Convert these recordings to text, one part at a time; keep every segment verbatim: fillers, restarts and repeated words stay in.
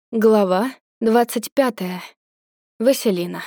Глава двадцать пятая. Василина.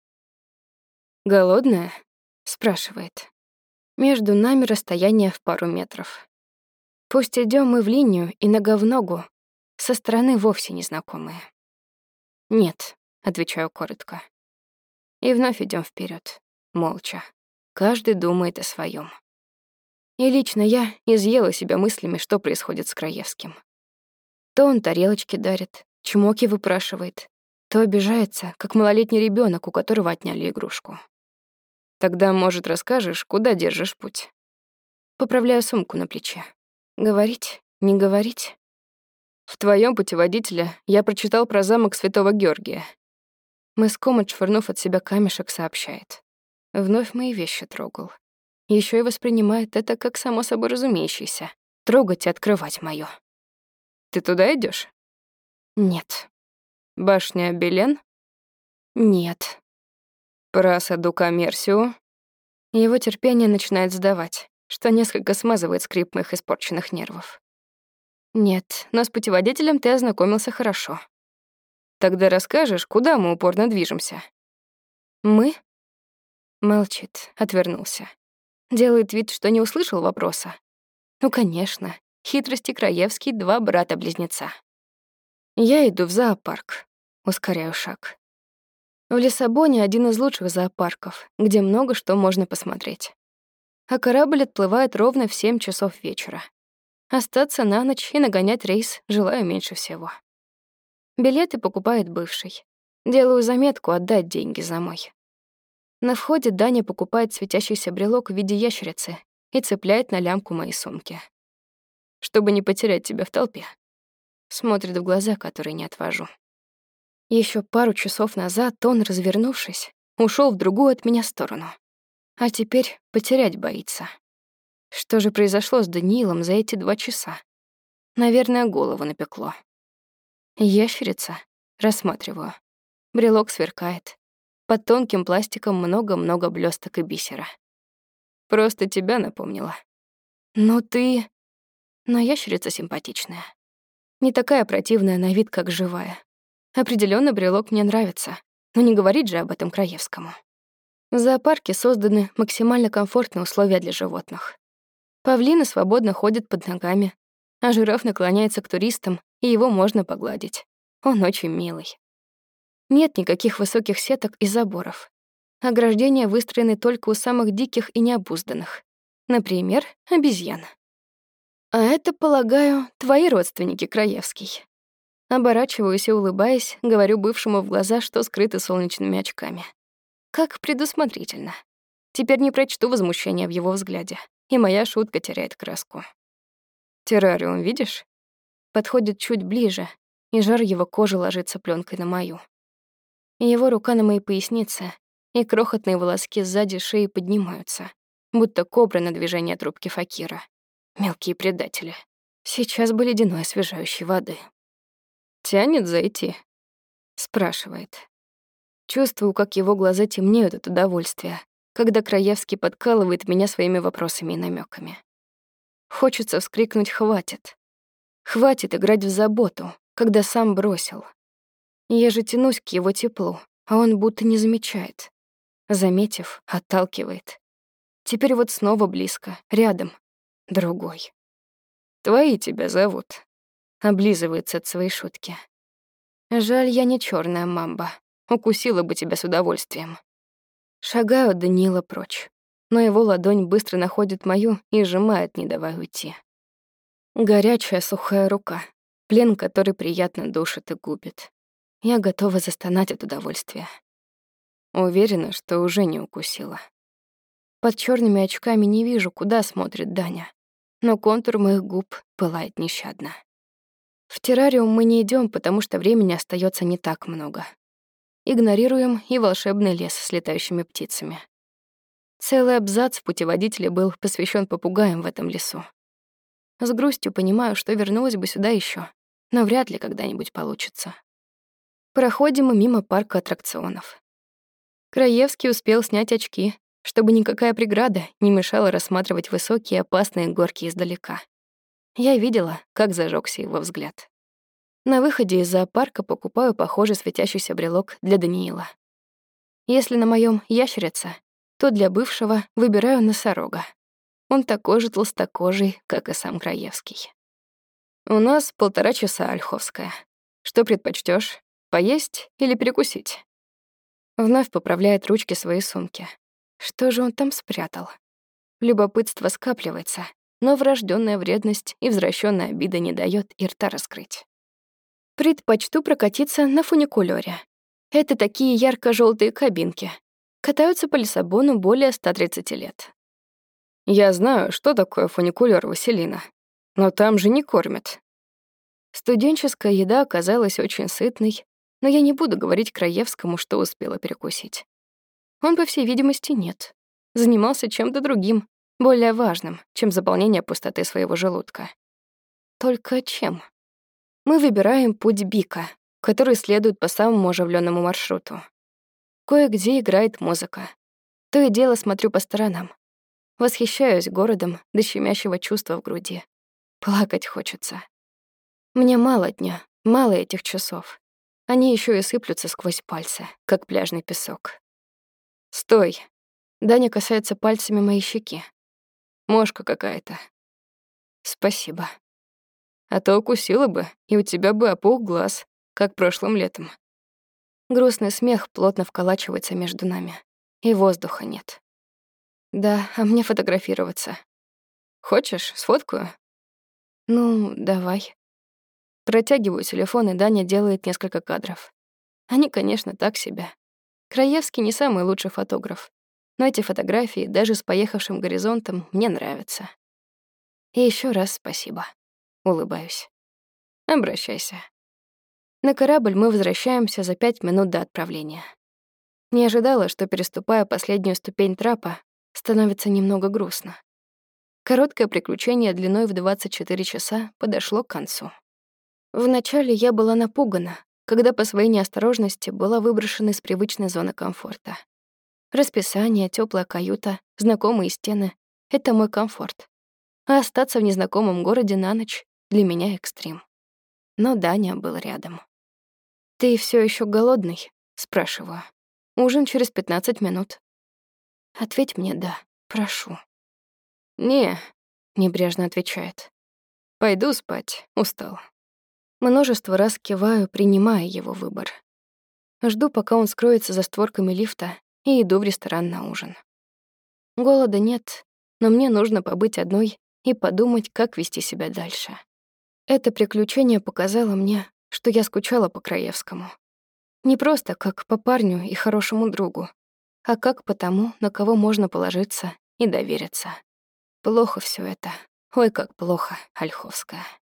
«Голодная?» — спрашивает. Между нами расстояние в пару метров. Пусть идем мы в линию и нога в ногу, со стороны вовсе незнакомые. «Нет», — отвечаю коротко. И вновь идем вперед, молча. Каждый думает о своем. И лично я изъела себя мыслями, что происходит с Краевским. То он тарелочки дарит, чмоки выпрашивает, то обижается, как малолетний ребенок, у которого отняли игрушку. Тогда, может, расскажешь, куда держишь путь? Поправляю сумку на плече. Говорить, не говорить? В твоем путеводителе я прочитал про замок Святого Георгия. Мыском, отшвырнув от себя камешек, сообщает. Вновь мои вещи трогал. Еще и воспринимает это как само собой разумеющееся. Трогать и открывать моё. Ты туда идешь? Нет. Башня Белен? Нет. Про Садука Мерсио? Его терпение начинает сдавать, что несколько смазывает скрип моих испорченных нервов. Нет, но с путеводителем ты ознакомился хорошо. Тогда расскажешь, куда мы упорно движемся? Мы? Молчит, отвернулся. Делает вид, что не услышал вопроса. Ну, конечно, хитрости Краевский — два брата-близнеца. Я иду в зоопарк. Ускоряю шаг. В Лиссабоне один из лучших зоопарков, где много что можно посмотреть. А корабль отплывает ровно в семь часов вечера. Остаться на ночь и нагонять рейс желаю меньше всего. Билеты покупает бывший. Делаю заметку отдать деньги за мой. На входе Даня покупает светящийся брелок в виде ящерицы и цепляет на лямку моей сумки. Чтобы не потерять тебя в толпе. Смотрит в глаза, которые не отвожу. Еще пару часов назад он, развернувшись, ушел в другую от меня сторону. А теперь потерять боится. Что же произошло с Даниилом за эти два часа? Наверное, голову напекло. Ящерица. Рассматриваю. Брелок сверкает. Под тонким пластиком много-много блесток и бисера. Просто тебя напомнила. Ну ты... Но ящерица симпатичная. Не такая противная на вид, как живая. Определенно брелок мне нравится, но не говорить же об этом Краевскому. В зоопарке созданы максимально комфортные условия для животных. Павлины свободно ходят под ногами, а жираф наклоняется к туристам, и его можно погладить. Он очень милый. Нет никаких высоких сеток и заборов. Ограждения выстроены только у самых диких и необузданных. Например, обезьян. А это, полагаю, твои родственники, Краевский. Оборачиваюсь и, улыбаясь, говорю бывшему в глаза, что скрыты солнечными очками. Как предусмотрительно. Теперь не прочту возмущения в его взгляде, и моя шутка теряет краску. Террариум видишь? Подходит чуть ближе, и жар его кожи ложится пленкой на мою. Его рука на моей пояснице, и крохотные волоски сзади шеи поднимаются, будто кобра на движение трубки Факира. Мелкие предатели. Сейчас бы ледяной освежающей воды. «Тянет зайти?» — спрашивает. Чувствую, как его глаза темнеют от удовольствия, когда Краевский подкалывает меня своими вопросами и намеками. Хочется вскрикнуть «хватит». Хватит играть в заботу, когда сам бросил. Я же тянусь к его теплу, а он будто не замечает. Заметив, отталкивает. Теперь вот снова близко, рядом. Другой. «Твои тебя зовут», — облизывается от своей шутки. «Жаль, я не черная мамба. Укусила бы тебя с удовольствием». Шагаю от Даниила прочь, но его ладонь быстро находит мою и сжимает, не давая уйти. Горячая сухая рука, плен, который приятно душит и губит. Я готова застонать от удовольствия. Уверена, что уже не укусила. Под черными очками не вижу, куда смотрит Даня, но контур моих губ пылает нещадно. В террариум мы не идем, потому что времени остается не так много. Игнорируем и волшебный лес с летающими птицами. Целый абзац в путеводителе был посвящен попугаям в этом лесу. С грустью понимаю, что вернулась бы сюда еще, но вряд ли когда-нибудь получится. Проходим мы мимо парка аттракционов. Краевский успел снять очки, чтобы никакая преграда не мешала рассматривать высокие опасные горки издалека. Я видела, как зажегся его взгляд. На выходе из зоопарка покупаю похожий светящийся брелок для Даниила. Если на моем ящерица, то для бывшего выбираю носорога. Он такой же толстокожий, как и сам Краевский. У нас полтора часа, Ольховская. Что предпочтёшь, поесть или перекусить? Вновь поправляет ручки своей сумки. Что же он там спрятал? Любопытство скапливается, но врожденная вредность и возвращенная обида не дает и рта раскрыть. Предпочту прокатиться на фуникулёре. Это такие ярко желтые кабинки. Катаются по Лиссабону более ста тридцати лет. Я знаю, что такое фуникулёр, Василина, но там же не кормят. Студенческая еда оказалась очень сытной, но я не буду говорить Краевскому, что успела перекусить. Он, по всей видимости, нет. Занимался чем-то другим, более важным, чем заполнение пустоты своего желудка. Только чем? Мы выбираем путь Бика, который следует по самому оживленному маршруту. Кое-где играет музыка. То и дело смотрю по сторонам. Восхищаюсь городом до щемящего чувства в груди. Плакать хочется. Мне мало дня, мало этих часов. Они еще и сыплются сквозь пальцы, как пляжный песок. «Стой!» Даня касается пальцами моей щеки. «Мошка какая-то». «Спасибо». А то укусила бы, и у тебя бы опух глаз, как прошлым летом. Грустный смех плотно вколачивается между нами, и воздуха нет. Да, а мне фотографироваться. Хочешь, сфоткаю? Ну, давай. Протягиваю телефон, и Даня делает несколько кадров. Они, конечно, так себе. Краевский не самый лучший фотограф, но эти фотографии, даже с поехавшим горизонтом, мне нравятся. И еще раз спасибо. Улыбаюсь. Обращайся. На корабль мы возвращаемся за пять минут до отправления. Не ожидала, что, переступая последнюю ступень трапа, становится немного грустно. Короткое приключение длиной в двадцать четыре часа подошло к концу. Вначале я была напугана, когда по своей неосторожности была выброшена из привычной зоны комфорта. Расписание, теплая каюта, знакомые стены — это мой комфорт. А остаться в незнакомом городе на ночь — для меня экстрим. Но Даня был рядом. «Ты все еще голодный?» — спрашиваю. «Ужин через пятнадцать минут». «Ответь мне «да», прошу». «Не», — небрежно отвечает. «Пойду спать, устал». Множество раз киваю, принимая его выбор. Жду, пока он скроется за створками лифта, и иду в ресторан на ужин. Голода нет, но мне нужно побыть одной и подумать, как вести себя дальше. Это приключение показало мне, что я скучала по Краевскому. Не просто как по парню и хорошему другу, а как по тому, на кого можно положиться и довериться. Плохо все это. Ой, как плохо, Ольховская.